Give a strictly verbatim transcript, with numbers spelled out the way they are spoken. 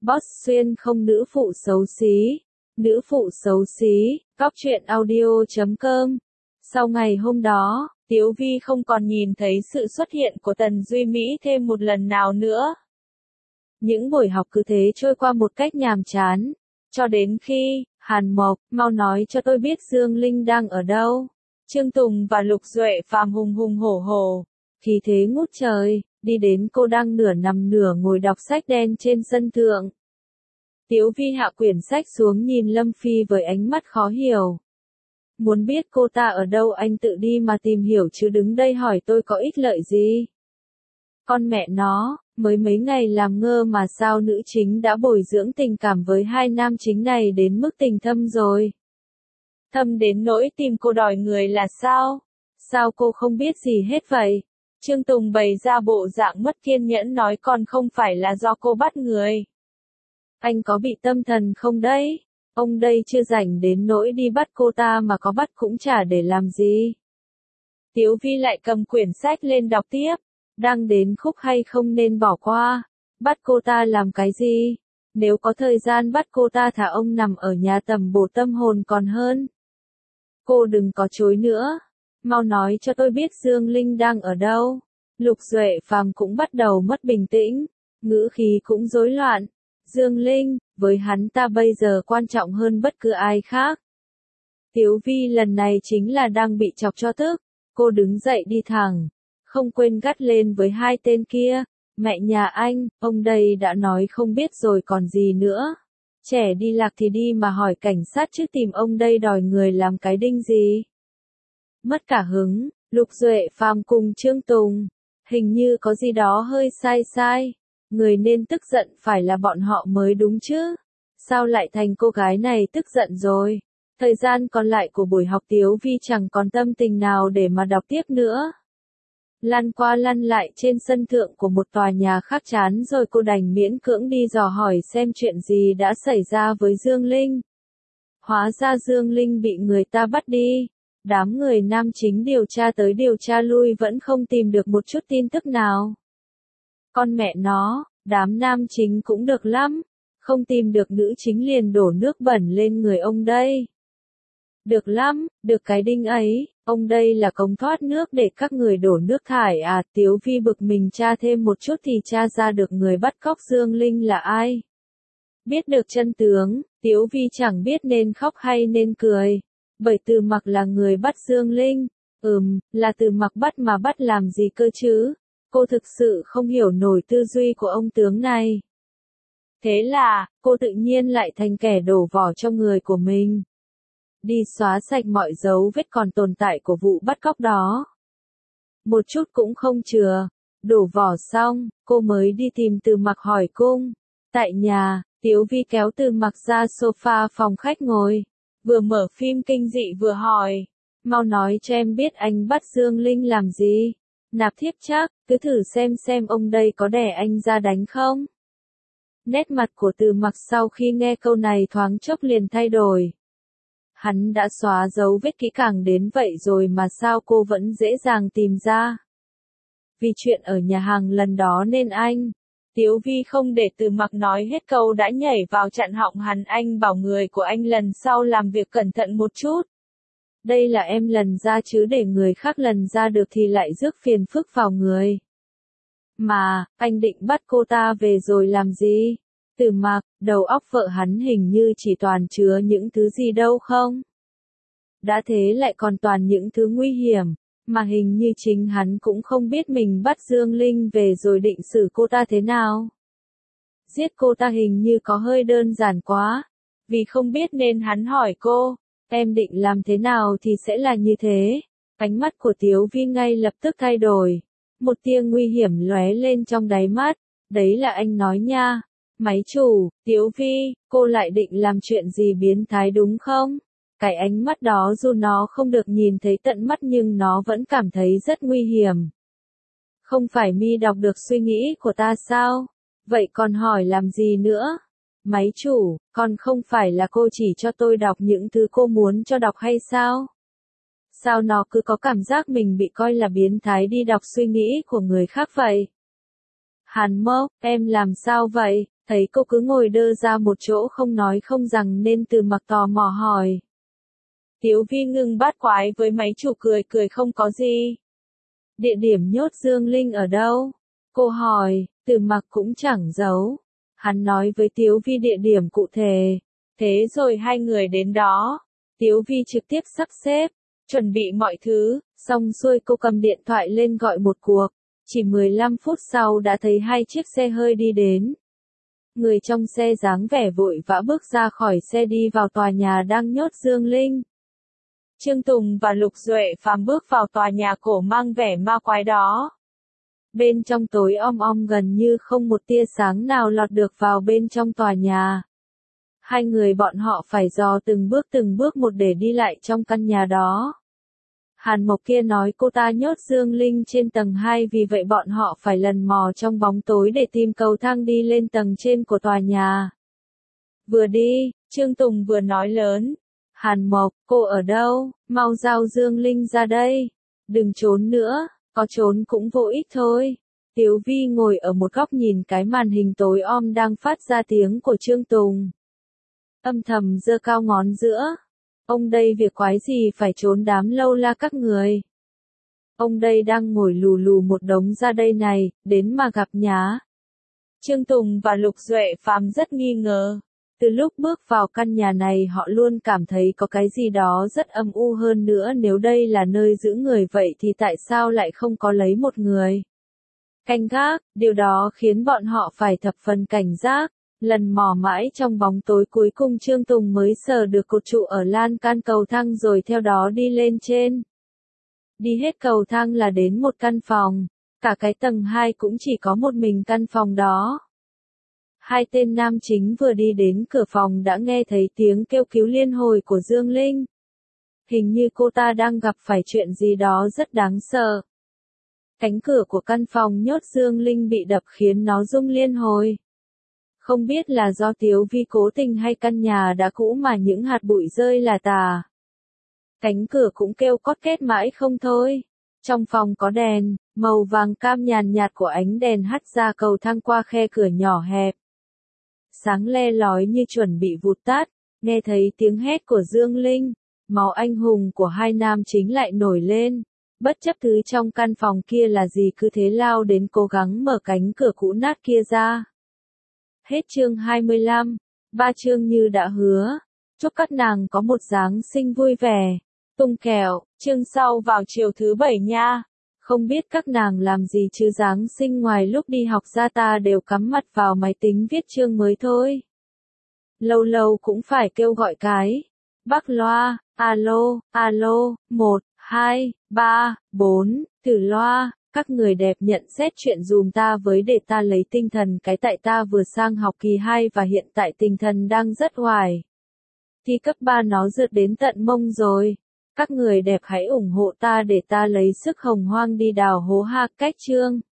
Boss xuyên không nữ phụ xấu xí. Nữ phụ xấu xí, cóc truyện audio chấm com. Sau ngày hôm đó, Tiếu Vi không còn nhìn thấy sự xuất hiện của Tần Duy Mỹ thêm một lần nào nữa. Những buổi học cứ thế trôi qua một cách nhàm chán. Cho đến khi, Hàn Mộc, mau nói cho tôi biết Dương Linh đang ở đâu. Trương Tùng và Lục Duệ Phàm hùng hùng hổ hổ, khí thế ngút trời, đi đến cô đang nửa nằm nửa ngồi đọc sách đen trên sân thượng. Tiếu Vi hạ quyển sách xuống nhìn Lâm Phi với ánh mắt khó hiểu. Muốn biết cô ta ở đâu anh tự đi mà tìm hiểu chứ đứng đây hỏi tôi có ích lợi gì. Con mẹ nó, mới mấy ngày làm ngơ mà sao nữ chính đã bồi dưỡng tình cảm với hai nam chính này đến mức tình thâm rồi. Thâm đến nỗi tìm cô đòi người là sao? Sao cô không biết gì hết vậy? Trương Tùng bày ra bộ dạng mất kiên nhẫn nói còn không phải là do cô bắt người. Anh có bị tâm thần không đấy? Ông đây chưa rảnh đến nỗi đi bắt cô ta mà có bắt cũng chả để làm gì. Tiếu Vi lại cầm quyển sách lên đọc tiếp. Đang đến khúc hay không nên bỏ qua. Bắt cô ta làm cái gì? Nếu có thời gian bắt cô ta thả ông nằm ở nhà tầm bổ tâm hồn còn hơn. Cô đừng có chối nữa. Mau nói cho tôi biết Dương Linh đang ở đâu. Lục Duệ Phàm cũng bắt đầu mất bình tĩnh. Ngữ khí cũng rối loạn. Dương Linh, với hắn ta bây giờ quan trọng hơn bất cứ ai khác. Tiếu Vi lần này chính là đang bị chọc cho tức. Cô đứng dậy đi thẳng. Không quên gắt lên với hai tên kia. Mẹ nhà anh, ông đây đã nói không biết rồi còn gì nữa. Trẻ đi lạc thì đi mà hỏi cảnh sát chứ tìm ông đây đòi người làm cái đinh gì. Mất cả hứng, Lục Duệ Phàm cùng Trương Tùng. Hình như có gì đó hơi sai sai. Người nên tức giận phải là bọn họ mới đúng chứ. Sao lại thành cô gái này tức giận rồi. Thời gian còn lại của buổi học Tiếu Vi chẳng còn tâm tình nào để mà đọc tiếp nữa. Lăn qua lăn lại trên sân thượng của một tòa nhà khác chán rồi cô đành miễn cưỡng đi dò hỏi xem chuyện gì đã xảy ra với Dương Linh. Hóa ra Dương Linh bị người ta bắt đi. Đám người nam chính điều tra tới điều tra lui vẫn không tìm được một chút tin tức nào. Con mẹ nó, đám nam chính cũng được lắm. Không tìm được nữ chính liền đổ nước bẩn lên người ông đây. Được lắm, được cái đinh ấy, ông đây là cống thoát nước để các người đổ nước thải à. Tiếu Vi bực mình tra thêm một chút thì tra ra được người bắt cóc Dương Linh là ai. Biết được chân tướng, Tiếu Vi chẳng biết nên khóc hay nên cười. Bởi Từ Mặc là người bắt Dương Linh. Ừm, là Từ Mặc bắt mà bắt làm gì cơ chứ. Cô thực sự không hiểu nổi tư duy của ông tướng này. Thế là, cô tự nhiên lại thành kẻ đổ vỏ cho người của mình. Đi xóa sạch mọi dấu vết còn tồn tại của vụ bắt cóc đó. Một chút cũng không chừa. Đổ vỏ xong, cô mới đi tìm Từ Mặc hỏi cung. Tại nhà, Tiếu Vi kéo Từ Mặc ra sofa phòng khách ngồi. Vừa mở phim kinh dị vừa hỏi. Mau nói cho em biết anh bắt Dương Linh làm gì. Nạp thiếp chắc, cứ thử xem xem ông đây có đẻ anh ra đánh không. Nét mặt của Từ Mặc sau khi nghe câu này thoáng chốc liền thay đổi. Hắn đã xóa dấu vết kỹ càng đến vậy rồi mà sao cô vẫn dễ dàng tìm ra. Vì chuyện ở nhà hàng lần đó nên anh. Tiếu Vi không để Từ Mặc nói hết câu đã nhảy vào chặn họng hắn. Anh bảo người của anh lần sau làm việc cẩn thận một chút. Đây là em lần ra chứ để người khác lần ra được thì lại rước phiền phức vào người. Mà, anh định bắt cô ta về rồi làm gì? Từ Mặc, đầu óc vợ hắn hình như chỉ toàn chứa những thứ gì đâu không? Đã thế lại còn toàn những thứ nguy hiểm, mà hình như chính hắn cũng không biết mình bắt Dương Linh về rồi định xử cô ta thế nào. Giết cô ta hình như có hơi đơn giản quá, vì không biết nên hắn hỏi cô, em định làm thế nào thì sẽ là như thế. Ánh mắt của Tiếu Vi ngay lập tức thay đổi, một tia nguy hiểm lóe lên trong đáy mắt, đấy là anh nói nha. Máy chủ, Tiếu Vi, cô lại định làm chuyện gì biến thái đúng không? Cái ánh mắt đó dù nó không được nhìn thấy tận mắt nhưng nó vẫn cảm thấy rất nguy hiểm. Không phải mi đọc được suy nghĩ của ta sao? Vậy còn hỏi làm gì nữa? Máy chủ, còn không phải là cô chỉ cho tôi đọc những thứ cô muốn cho đọc hay sao? Sao nó cứ có cảm giác mình bị coi là biến thái đi đọc suy nghĩ của người khác vậy? Hàn Mộc, em làm sao vậy? Thấy cô cứ ngồi đơ ra một chỗ không nói không rằng nên Từ Mặc tò mò hỏi. Tiếu Vi ngưng bát quái với máy chủ cười cười không có gì. Địa điểm nhốt Dương Linh ở đâu? Cô hỏi, Từ Mặc cũng chẳng giấu. Hắn nói với Tiếu Vi địa điểm cụ thể. Thế rồi hai người đến đó. Tiếu Vi trực tiếp sắp xếp, chuẩn bị mọi thứ, xong xuôi cô cầm điện thoại lên gọi một cuộc. Chỉ mười lăm phút sau đã thấy hai chiếc xe hơi đi đến. Người trong xe dáng vẻ vội vã bước ra khỏi xe đi vào tòa nhà đang nhốt Dương Linh. Trương Tùng và Lục Duệ Phàm bước vào tòa nhà cổ mang vẻ ma quái đó. Bên trong tối om om gần như không một tia sáng nào lọt được vào bên trong tòa nhà. Hai người bọn họ phải dò từng bước từng bước một để đi lại trong căn nhà đó. Hàn Mộc kia nói cô ta nhốt Dương Linh trên tầng hai vì vậy bọn họ phải lần mò trong bóng tối để tìm cầu thang đi lên tầng trên của tòa nhà. Vừa đi, Trương Tùng vừa nói lớn. Hàn Mộc, cô ở đâu? Mau giao Dương Linh ra đây. Đừng trốn nữa, có trốn cũng vô ích thôi. Tiếu Vi ngồi ở một góc nhìn cái màn hình tối om đang phát ra tiếng của Trương Tùng. Âm thầm giơ cao ngón giữa. Ông đây việc quái gì phải trốn đám lâu la các người. Ông đây đang ngồi lù lù một đống ra đây này, đến mà gặp nhá. Trương Tùng và Lục Duệ Phàm rất nghi ngờ. Từ lúc bước vào căn nhà này họ luôn cảm thấy có cái gì đó rất âm u hơn nữa, nếu đây là nơi giữ người vậy thì tại sao lại không có lấy một người canh gác, điều đó khiến bọn họ phải thập phần cảnh giác. Lần mò mãi trong bóng tối cuối cùng Trương Tùng mới sờ được cột trụ ở lan can cầu thang rồi theo đó đi lên trên. Đi hết cầu thang là đến một căn phòng, cả cái tầng hai cũng chỉ có một mình căn phòng đó. Hai tên nam chính vừa đi đến cửa phòng đã nghe thấy tiếng kêu cứu liên hồi của Dương Linh. Hình như cô ta đang gặp phải chuyện gì đó rất đáng sợ. Cánh cửa của căn phòng nhốt Dương Linh bị đập khiến nó rung liên hồi. Không biết là do Tiếu Vi cố tình hay căn nhà đã cũ mà những hạt bụi rơi là tà. Cánh cửa cũng kêu cót két mãi không thôi. Trong phòng có đèn, màu vàng cam nhàn nhạt của ánh đèn hắt ra cầu thang qua khe cửa nhỏ hẹp. Sáng le lói như chuẩn bị vụt tắt, nghe thấy tiếng hét của Dương Linh, máu anh hùng của hai nam chính lại nổi lên. Bất chấp thứ trong căn phòng kia là gì cứ thế lao đến cố gắng mở cánh cửa cũ nát kia ra. Hết chương hai mươi lăm, ba chương như đã hứa. Chúc các nàng có một Giáng sinh vui vẻ. Tung kèo, chương sau vào chiều thứ bảy nha. Không biết các nàng làm gì chứ Giáng sinh ngoài lúc đi học ra ta đều cắm mặt vào máy tính viết chương mới thôi. Lâu lâu cũng phải kêu gọi cái. Bắc loa, alo, alo, một, hai, ba, bốn, từ loa. Các người đẹp nhận xét chuyện dùm ta với để ta lấy tinh thần cái tại ta vừa sang học kỳ hai và hiện tại tinh thần đang rất hoài. Thi cấp ba nó rượt đến tận mông rồi. Các người đẹp hãy ủng hộ ta để ta lấy sức hồng hoang đi đào hố ha. Cách chương